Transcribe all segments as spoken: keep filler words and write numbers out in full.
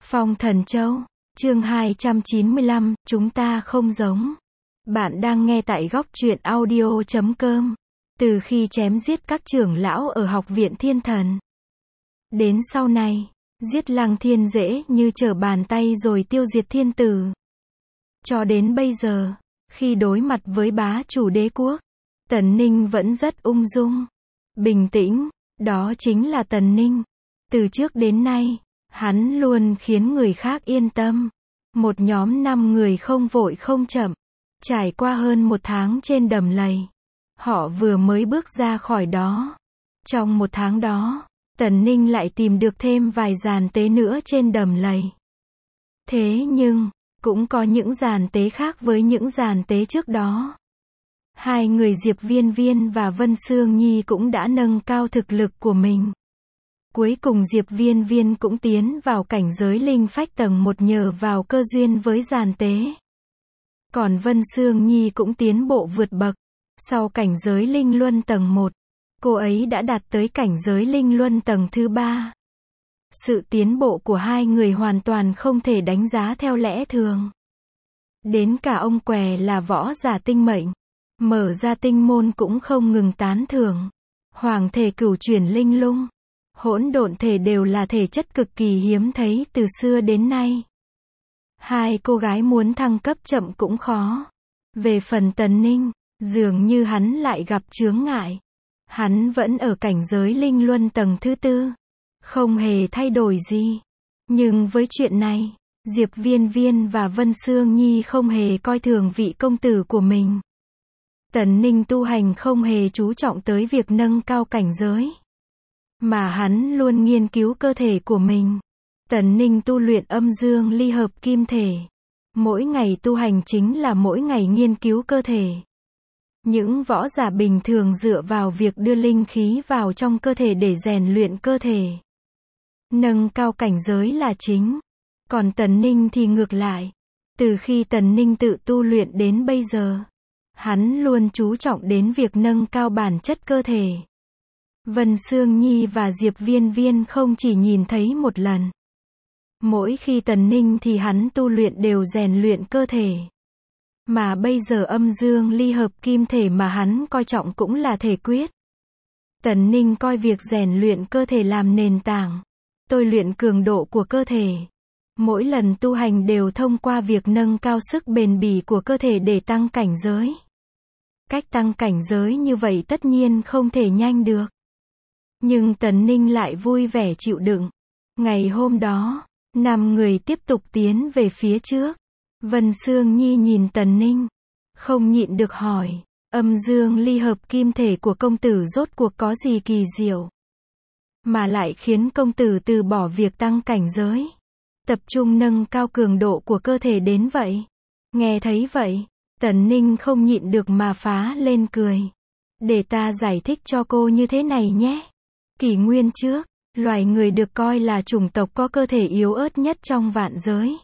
Phong Thần Châu, chương hai trăm chín mươi lăm, chúng ta không giống. Bạn đang nghe tại góc truyện audio chấm com. Từ khi chém giết các trưởng lão ở học viện thiên thần, đến sau này, giết Lăng Thiên dễ như trở bàn tay rồi tiêu diệt thiên tử. Cho đến bây giờ, khi đối mặt với bá chủ đế quốc, Tần Ninh vẫn rất ung dung, bình tĩnh, đó chính là Tần Ninh. Từ trước đến nay, hắn luôn khiến người khác yên tâm. Một nhóm năm người không vội không chậm, trải qua hơn một tháng trên đầm lầy. Họ vừa mới bước ra khỏi đó. Trong một tháng đó, Tần Ninh lại tìm được thêm vài giàn tế nữa trên đầm lầy. Thế nhưng, cũng có những giàn tế khác với những giàn tế trước đó. Hai người Diệp Viên Viên và Vân Sương Nhi cũng đã nâng cao thực lực của mình. Cuối cùng Diệp Viên Viên cũng tiến vào cảnh giới linh phách tầng một nhờ vào cơ duyên với giàn tế. Còn Vân Sương Nhi cũng tiến bộ vượt bậc. Sau cảnh giới linh luân tầng một, cô ấy đã đạt tới cảnh giới linh luân tầng thứ ba. Sự tiến bộ của hai người hoàn toàn không thể đánh giá theo lẽ thường. Đến cả ông què là võ giả tinh mệnh, mở ra tinh môn cũng không ngừng tán thưởng. Hoàng thể cửu chuyển linh lung, hỗn độn thể đều là thể chất cực kỳ hiếm thấy từ xưa đến nay. Hai cô gái muốn thăng cấp chậm cũng khó. Về phần Tần Ninh, dường như hắn lại gặp chướng ngại. Hắn vẫn ở cảnh giới linh luân tầng thứ tư, không hề thay đổi gì. Nhưng với chuyện này, Diệp Viên Viên và Vân Sương Nhi không hề coi thường vị công tử của mình. Tần Ninh tu hành không hề chú trọng tới việc nâng cao cảnh giới, mà hắn luôn nghiên cứu cơ thể của mình. Tần Ninh tu luyện âm dương ly hợp kim thể. Mỗi ngày tu hành chính là mỗi ngày nghiên cứu cơ thể. Những võ giả bình thường dựa vào việc đưa linh khí vào trong cơ thể để rèn luyện cơ thể, nâng cao cảnh giới là chính. Còn Tần Ninh thì ngược lại. Từ khi Tần Ninh tự tu luyện đến bây giờ, hắn luôn chú trọng đến việc nâng cao bản chất cơ thể. Vân Sương Nhi và Diệp Viên Viên không chỉ nhìn thấy một lần. Mỗi khi Tần Ninh thì hắn tu luyện đều rèn luyện cơ thể. Mà bây giờ âm dương ly hợp kim thể mà hắn coi trọng cũng là thể quyết. Tần Ninh coi việc rèn luyện cơ thể làm nền tảng, tôi luyện cường độ của cơ thể. Mỗi lần tu hành đều thông qua việc nâng cao sức bền bỉ của cơ thể để tăng cảnh giới. Cách tăng cảnh giới như vậy tất nhiên không thể nhanh được. Nhưng Tần Ninh lại vui vẻ chịu đựng. Ngày hôm đó, năm người tiếp tục tiến về phía trước. Vân Sương Nhi nhìn Tần Ninh, không nhịn được hỏi, âm dương ly hợp kim thể của công tử rốt cuộc có gì kỳ diệu, mà lại khiến công tử từ bỏ việc tăng cảnh giới, tập trung nâng cao cường độ của cơ thể đến vậy. Nghe thấy vậy, Tần Ninh không nhịn được mà phá lên cười. Để ta giải thích cho cô như thế này nhé. Kỷ nguyên trước, loài người được coi là chủng tộc có cơ thể yếu ớt nhất trong vạn giới.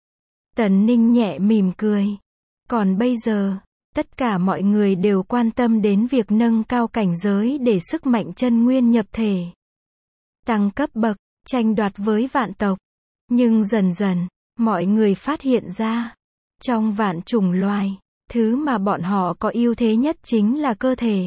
Tần Ninh nhẹ mỉm cười. Còn bây giờ, tất cả mọi người đều quan tâm đến việc nâng cao cảnh giới để sức mạnh chân nguyên nhập thể, tăng cấp bậc, tranh đoạt với vạn tộc. Nhưng dần dần, mọi người phát hiện ra, trong vạn chủng loài, thứ mà bọn họ có ưu thế nhất chính là cơ thể.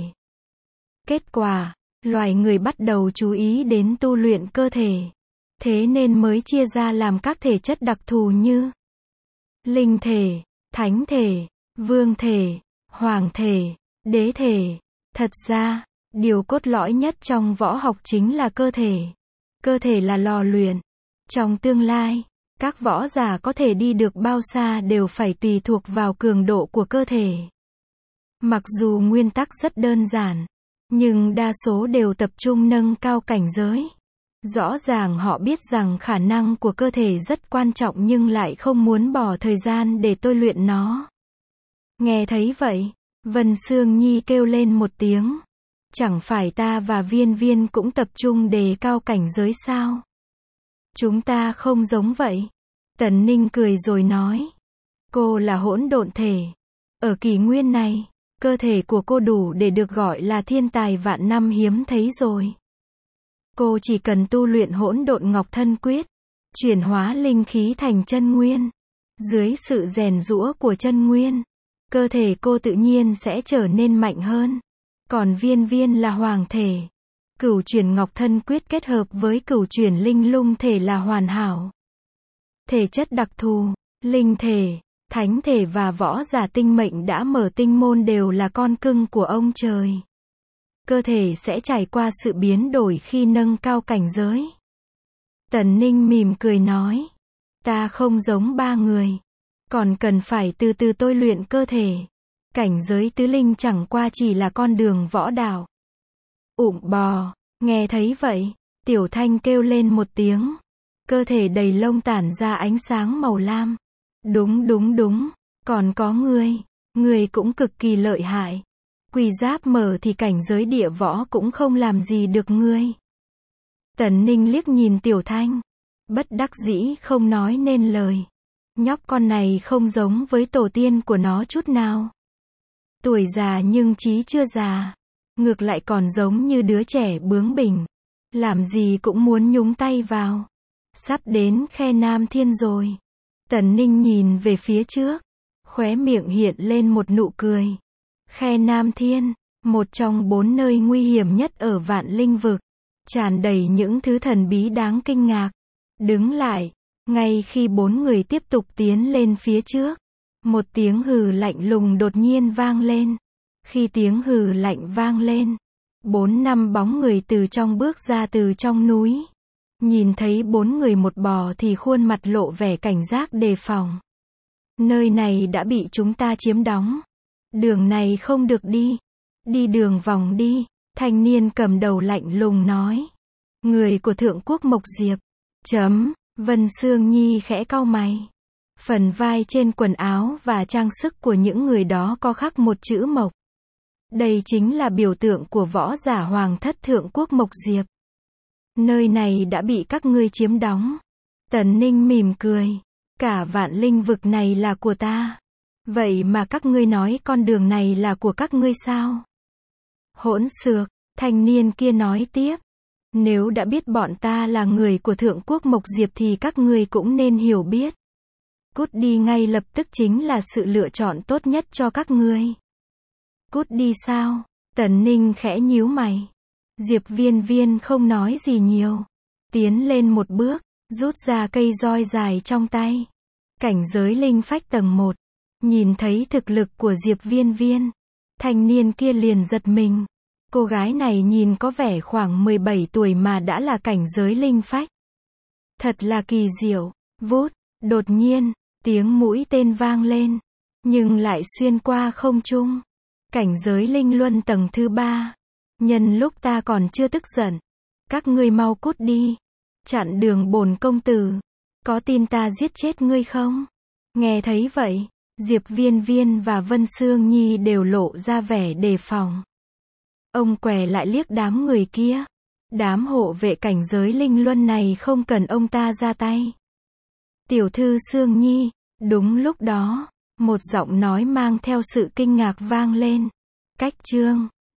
Kết quả, loài người bắt đầu chú ý đến tu luyện cơ thể. Thế nên mới chia ra làm các thể chất đặc thù như linh thể, thánh thể, vương thể, hoàng thể, đế thể. Thật ra, điều cốt lõi nhất trong võ học chính là cơ thể. Cơ thể là lò luyện. Trong tương lai, các võ giả có thể đi được bao xa đều phải tùy thuộc vào cường độ của cơ thể. Mặc dù nguyên tắc rất đơn giản, nhưng đa số đều tập trung nâng cao cảnh giới. Rõ ràng họ biết rằng khả năng của cơ thể rất quan trọng nhưng lại không muốn bỏ thời gian để tôi luyện nó. Nghe thấy vậy, Vân Sương Nhi kêu lên một tiếng. Chẳng phải ta và Viên Viên cũng tập trung đề cao cảnh giới sao? Chúng ta không giống vậy. Tần Ninh cười rồi nói. Cô là hỗn độn thể. Ở kỷ nguyên này, cơ thể của cô đủ để được gọi là thiên tài vạn năm hiếm thấy rồi. Cô chỉ cần tu luyện hỗn độn ngọc thân quyết, chuyển hóa linh khí thành chân nguyên. Dưới sự rèn giũa của chân nguyên, cơ thể cô tự nhiên sẽ trở nên mạnh hơn. Còn viên viên là hoàng thể. Cửu chuyển ngọc thân quyết kết hợp với cửu chuyển linh lung thể là hoàn hảo. Thể chất đặc thù, linh thể, thánh thể và võ giả tinh mệnh đã mở tinh môn đều là con cưng của ông trời. Cơ thể sẽ trải qua sự biến đổi khi nâng cao cảnh giới. Tần Ninh mỉm cười nói, ta không giống ba người, còn cần phải từ từ tôi luyện cơ thể. Cảnh giới tứ linh chẳng qua chỉ là con đường võ đạo. Ụm bò, nghe thấy vậy, Tiểu Thanh kêu lên một tiếng. Cơ thể đầy lông tản ra ánh sáng màu lam. Đúng đúng đúng, còn có ngươi, ngươi cũng cực kỳ lợi hại. Quỷ giáp mở thì cảnh giới địa võ cũng không làm gì được ngươi. Tần Ninh liếc nhìn Tiểu Thanh, bất đắc dĩ không nói nên lời. Nhóc con này không giống với tổ tiên của nó chút nào. Tuổi già nhưng trí chưa già, ngược lại còn giống như đứa trẻ bướng bỉnh, làm gì cũng muốn nhúng tay vào. Sắp đến khe Nam Thiên rồi. Tần Ninh nhìn về phía trước, khóe miệng hiện lên một nụ cười. Khe Nam Thiên, một trong bốn nơi nguy hiểm nhất ở Vạn Linh vực, tràn đầy những thứ thần bí đáng kinh ngạc. Đứng lại, ngay khi bốn người tiếp tục tiến lên phía trước, một tiếng hừ lạnh lùng đột nhiên vang lên. Khi tiếng hừ lạnh vang lên, bốn năm bóng người từ trong bước ra từ trong núi. Nhìn thấy bốn người một bò thì khuôn mặt lộ vẻ cảnh giác đề phòng. Nơi này đã bị chúng ta chiếm đóng. Đường này không được đi. Đi đường vòng đi. Thanh niên cầm đầu lạnh lùng nói. Người của Thượng Quốc Mộc Diệp. Chấm. Vân Sương Nhi khẽ cau mày. Phần vai trên quần áo và trang sức của những người đó có khắc một chữ Mộc. Đây chính là biểu tượng của võ giả hoàng thất Thượng Quốc Mộc Diệp. Nơi này đã bị các ngươi chiếm đóng. Tần Ninh mỉm cười. Cả Vạn Linh vực này là của ta. Vậy mà các ngươi nói con đường này là của các ngươi sao? Hỗn xược, thanh niên kia nói tiếp. Nếu đã biết bọn ta là người của Thượng Quốc Mộc Diệp thì các ngươi cũng nên hiểu biết. Cút đi ngay lập tức chính là sự lựa chọn tốt nhất cho các ngươi. Cút đi sao? Tần Ninh khẽ nhíu mày. Diệp Viên Viên không nói gì nhiều. Tiến lên một bước, rút ra cây roi dài trong tay. Cảnh giới linh phách tầng một. Nhìn thấy thực lực của Diệp Viên Viên, thanh niên kia liền giật mình. Cô gái này nhìn có vẻ khoảng mười bảy tuổi mà đã là cảnh giới linh phách. Thật là kỳ diệu. Vút, đột nhiên, tiếng mũi tên vang lên, nhưng lại xuyên qua không trung. Cảnh giới linh luân tầng thứ ba. Nhân lúc ta còn chưa tức giận, các ngươi mau cút đi. Chặn đường bổn công tử. Có tin ta giết chết ngươi không? Nghe thấy vậy, Diệp Viên Viên và Vân Sương Nhi đều lộ ra vẻ đề phòng. Ông què lại liếc đám người kia. Đám hộ vệ cảnh giới linh luân này không cần ông ta ra tay. Tiểu thư Sương Nhi. Đúng lúc đó, một giọng nói mang theo sự kinh ngạc vang lên. Cách chương